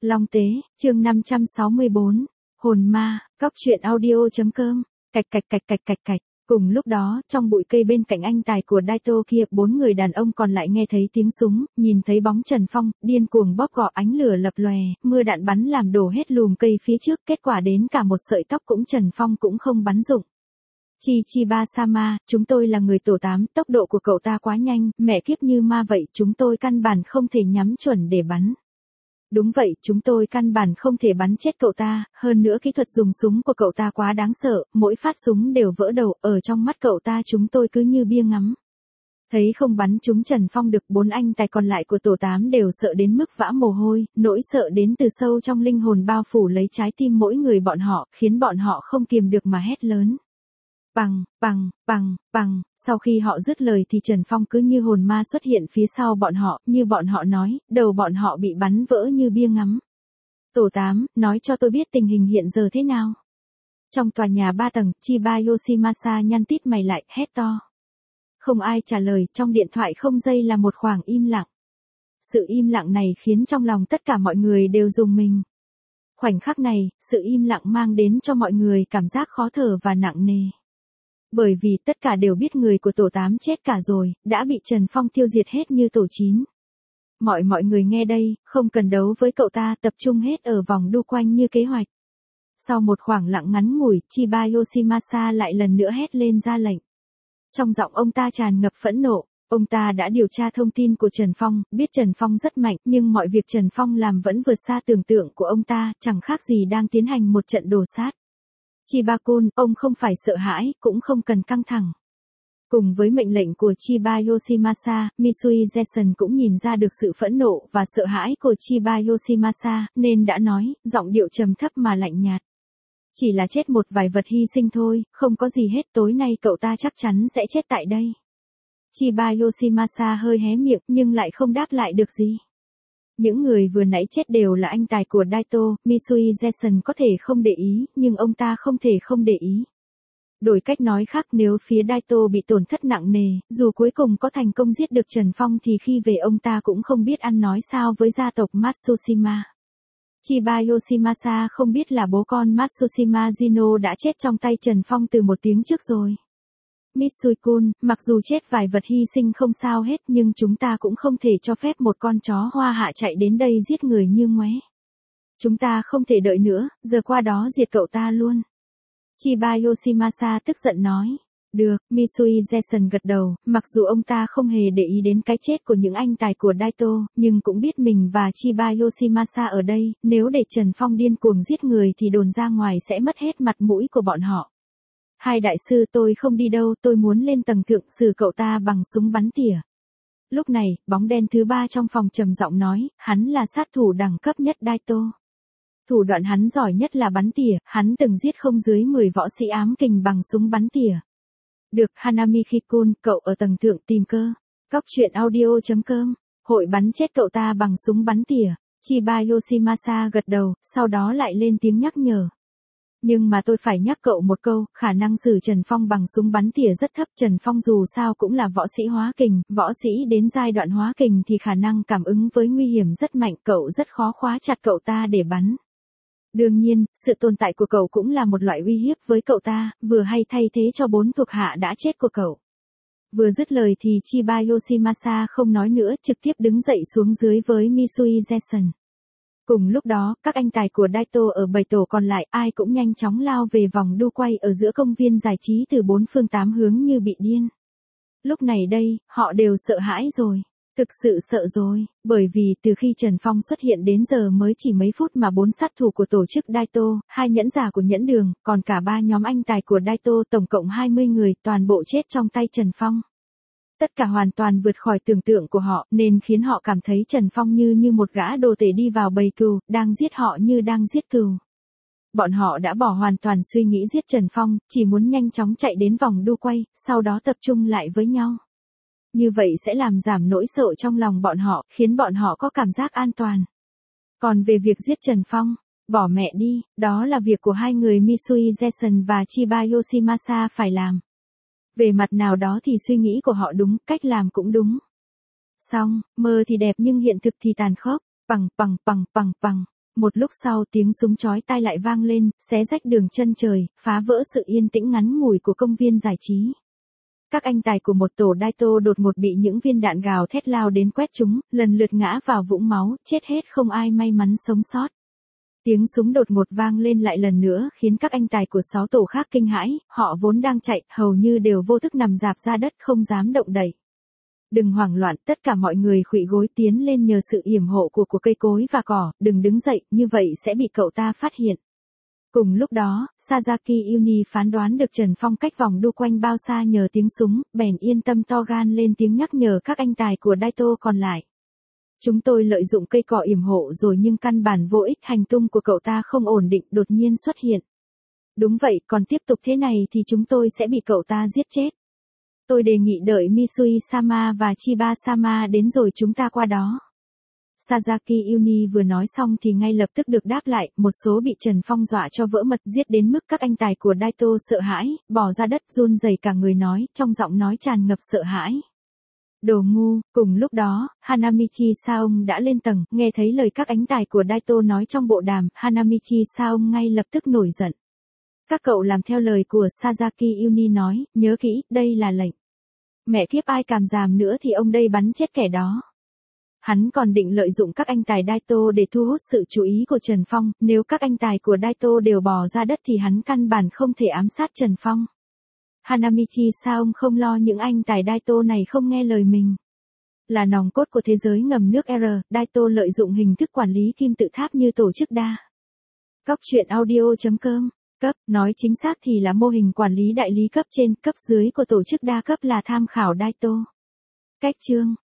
Long Tế, chương 564, Hồn Ma, Cóc truyện audio.com, cạch cạch cạch cạch cạch cạch. Cùng lúc đó, trong bụi cây bên cạnh anh tài của Daito kia, 4 người đàn ông còn lại nghe thấy tiếng súng, nhìn thấy bóng Trần Phong, điên cuồng bóp gọ, ánh lửa lập lòe, mưa đạn bắn làm đổ hết lùm cây phía trước, kết quả đến cả một sợi tóc cũng Trần Phong cũng không bắn dụng. Chichiba-sama, chúng tôi là người tổ 8, tốc độ của cậu ta quá nhanh, mẹ kiếp như ma vậy, chúng tôi căn bản không thể nhắm chuẩn để bắn. Đúng vậy, chúng tôi căn bản không thể bắn chết cậu ta, hơn nữa kỹ thuật dùng súng của cậu ta quá đáng sợ, mỗi phát súng đều vỡ đầu, ở trong mắt cậu ta chúng tôi cứ như bia ngắm. Thấy không bắn trúng Trần Phong được, 4 anh tài còn lại của tổ 8 đều sợ đến mức vã mồ hôi, nỗi sợ đến từ sâu trong linh hồn bao phủ lấy trái tim mỗi người bọn họ, khiến bọn họ không kiềm được mà hét lớn. Bằng, bằng, bằng, bằng, sau khi họ dứt lời thì Trần Phong cứ như hồn ma xuất hiện phía sau bọn họ, như bọn họ nói, đầu bọn họ bị bắn vỡ như bia ngắm. Tổ 8, nói cho tôi biết tình hình hiện giờ thế nào. Trong tòa nhà 3 tầng, Chiba Yoshimasa nhăn tít mày lại, hét to. Không ai trả lời, trong điện thoại không dây là một khoảng im lặng. Sự im lặng này khiến trong lòng tất cả mọi người đều rùng mình. Khoảnh khắc này, sự im lặng mang đến cho mọi người cảm giác khó thở và nặng nề. Bởi vì tất cả đều biết người của tổ 8 chết cả rồi, đã bị Trần Phong tiêu diệt hết như tổ 9. Mọi người nghe đây, không cần đấu với cậu ta, tập trung hết ở vòng đu quanh như kế hoạch. Sau một khoảng lặng ngắn ngủi, Chiba Yoshimasa lại lần nữa hét lên ra lệnh. Trong giọng ông ta tràn ngập phẫn nộ, ông ta đã điều tra thông tin của Trần Phong, biết Trần Phong rất mạnh, nhưng mọi việc Trần Phong làm vẫn vượt xa tưởng tượng của ông ta, chẳng khác gì đang tiến hành một trận đồ sát. Chiba-kun, ông không phải sợ hãi, cũng không cần căng thẳng. Cùng với mệnh lệnh của Chiba Yoshimasa, Misui Jason cũng nhìn ra được sự phẫn nộ và sợ hãi của Chiba Yoshimasa, nên đã nói, giọng điệu trầm thấp mà lạnh nhạt. Chỉ là chết một vài vật hy sinh thôi, không có gì hết, tối nay cậu ta chắc chắn sẽ chết tại đây. Chiba Yoshimasa hơi hé miệng nhưng lại không đáp lại được gì. Những người vừa nãy chết đều là anh tài của Daito, Misui Jason có thể không để ý, nhưng ông ta không thể không để ý. Đổi cách nói khác, nếu phía Daito bị tổn thất nặng nề, dù cuối cùng có thành công giết được Trần Phong thì khi về ông ta cũng không biết ăn nói sao với gia tộc Matsushima. Chiba Yoshimasa không biết là bố con Matsushima Jino đã chết trong tay Trần Phong từ 1 tiếng trước rồi. Mitsui-kun, mặc dù chết vài vật hy sinh không sao hết nhưng chúng ta cũng không thể cho phép một con chó hoa hạ chạy đến đây giết người như ngoé. Chúng ta không thể đợi nữa, giờ qua đó diệt cậu ta luôn. Chiba Yoshimasa tức giận nói. Được, Misui Jason gật đầu, mặc dù ông ta không hề để ý đến cái chết của những anh tài của Daito, nhưng cũng biết mình và Chiba Yoshimasa ở đây, nếu để Trần Phong điên cuồng giết người thì đồn ra ngoài sẽ mất hết mặt mũi của bọn họ. Hai đại sư, tôi không đi đâu, tôi muốn lên tầng thượng xử cậu ta bằng súng bắn tỉa. Lúc này, bóng đen thứ 3 trong phòng trầm giọng nói, hắn là sát thủ đẳng cấp nhất Daito. Thủ đoạn hắn giỏi nhất là bắn tỉa, hắn từng giết không dưới 10 võ sĩ ám kình bằng súng bắn tỉa. Được, Hanamiki-kun, cậu ở tầng thượng tìm cơ. Cóc truyện audio.com, hội bắn chết cậu ta bằng súng bắn tỉa. Chiba Yoshimasa gật đầu, sau đó lại lên tiếng nhắc nhở. Nhưng mà tôi phải nhắc cậu một câu, khả năng xử Trần Phong bằng súng bắn tỉa rất thấp. Trần Phong dù sao cũng là võ sĩ hóa kình, võ sĩ đến giai đoạn hóa kình thì khả năng cảm ứng với nguy hiểm rất mạnh, cậu rất khó khóa chặt cậu ta để bắn. Đương nhiên, sự tồn tại của cậu cũng là một loại uy hiếp với cậu ta, vừa hay thay thế cho 4 thuộc hạ đã chết của cậu. Vừa dứt lời thì Chiba Yoshimasa không nói nữa, trực tiếp đứng dậy xuống dưới với Misui Jason. Cùng lúc đó, các anh tài của Daito ở 7 tổ còn lại ai cũng nhanh chóng lao về vòng đu quay ở giữa công viên giải trí từ 4 phương 8 hướng như bị điên. Lúc này đây, họ đều sợ hãi rồi. Thực sự sợ rồi, bởi vì từ khi Trần Phong xuất hiện đến giờ mới chỉ mấy phút mà 4 sát thủ của tổ chức Daito, 2 nhẫn giả của nhẫn đường, còn cả 3 nhóm anh tài của Daito tổng cộng 20 người toàn bộ chết trong tay Trần Phong. Tất cả hoàn toàn vượt khỏi tưởng tượng của họ nên khiến họ cảm thấy Trần Phong như một gã đồ tể đi vào bầy cừu, đang giết họ như đang giết cừu. Bọn họ đã bỏ hoàn toàn suy nghĩ giết Trần Phong, chỉ muốn nhanh chóng chạy đến vòng đu quay, sau đó tập trung lại với nhau. Như vậy sẽ làm giảm nỗi sợ trong lòng bọn họ, khiến bọn họ có cảm giác an toàn. Còn về việc giết Trần Phong, bỏ mẹ đi, đó là việc của hai người Misui Jason và Chiba Yoshimasa phải làm. Về mặt nào đó thì suy nghĩ của họ đúng, cách làm cũng đúng. Xong, mơ thì đẹp nhưng hiện thực thì tàn khốc, bằng. một lúc sau tiếng súng chói tai lại vang lên, xé rách đường chân trời, phá vỡ sự yên tĩnh ngắn ngủi của công viên giải trí. Các anh tài của một tổ Daito đột ngột bị những viên đạn gào thét lao đến quét chúng, lần lượt ngã vào vũng máu, chết hết không ai may mắn sống sót. Tiếng súng đột ngột vang lên lại lần nữa khiến các anh tài của 6 tổ khác kinh hãi, họ vốn đang chạy, hầu như đều vô thức nằm rạp ra đất không dám động đậy. Đừng hoảng loạn, tất cả mọi người khuỵu gối tiến lên nhờ sự yểm hộ của cây cối và cỏ, đừng đứng dậy, như vậy sẽ bị cậu ta phát hiện. Cùng lúc đó, Sasaki Uni phán đoán được Trần Phong cách vòng đu quanh bao xa nhờ tiếng súng, bèn yên tâm to gan lên tiếng nhắc nhở các anh tài của Daito còn lại. Chúng tôi lợi dụng cây cỏ yểm hộ rồi nhưng căn bản vô ích, hành tung của cậu ta không ổn định đột nhiên xuất hiện. Đúng vậy, còn tiếp tục thế này thì chúng tôi sẽ bị cậu ta giết chết. Tôi đề nghị đợi Misui-sama và Chiba-sama đến rồi chúng ta qua đó. Sasaki Uni vừa nói xong thì ngay lập tức được đáp lại, một số bị Trần Phong dọa cho vỡ mật giết đến mức các anh tài của Daito sợ hãi, bỏ ra đất run rẩy cả người nói, trong giọng nói tràn ngập sợ hãi. Đồ ngu, cùng lúc đó, Hanamichi Saong đã lên tầng, nghe thấy lời các anh tài của Daito nói trong bộ đàm, Hanamichi Saong ngay lập tức nổi giận. Các cậu làm theo lời của Sasaki Uni nói, nhớ kỹ, đây là lệnh. Mẹ kiếp ai càm ràm nữa thì ông đây bắn chết kẻ đó. Hắn còn định lợi dụng các anh tài Daito để thu hút sự chú ý của Trần Phong, nếu các anh tài của Daito đều bò ra đất thì hắn căn bản không thể ám sát Trần Phong. Hanamichi sao không lo những anh tài Daito này không nghe lời mình. Là nòng cốt của thế giới ngầm nước R, Daito lợi dụng hình thức quản lý kim tự tháp như tổ chức đa. Cóc truyện audio.com, cấp, nói chính xác thì là mô hình quản lý đại lý cấp trên, cấp dưới của tổ chức đa cấp là tham khảo Daito. Cách chương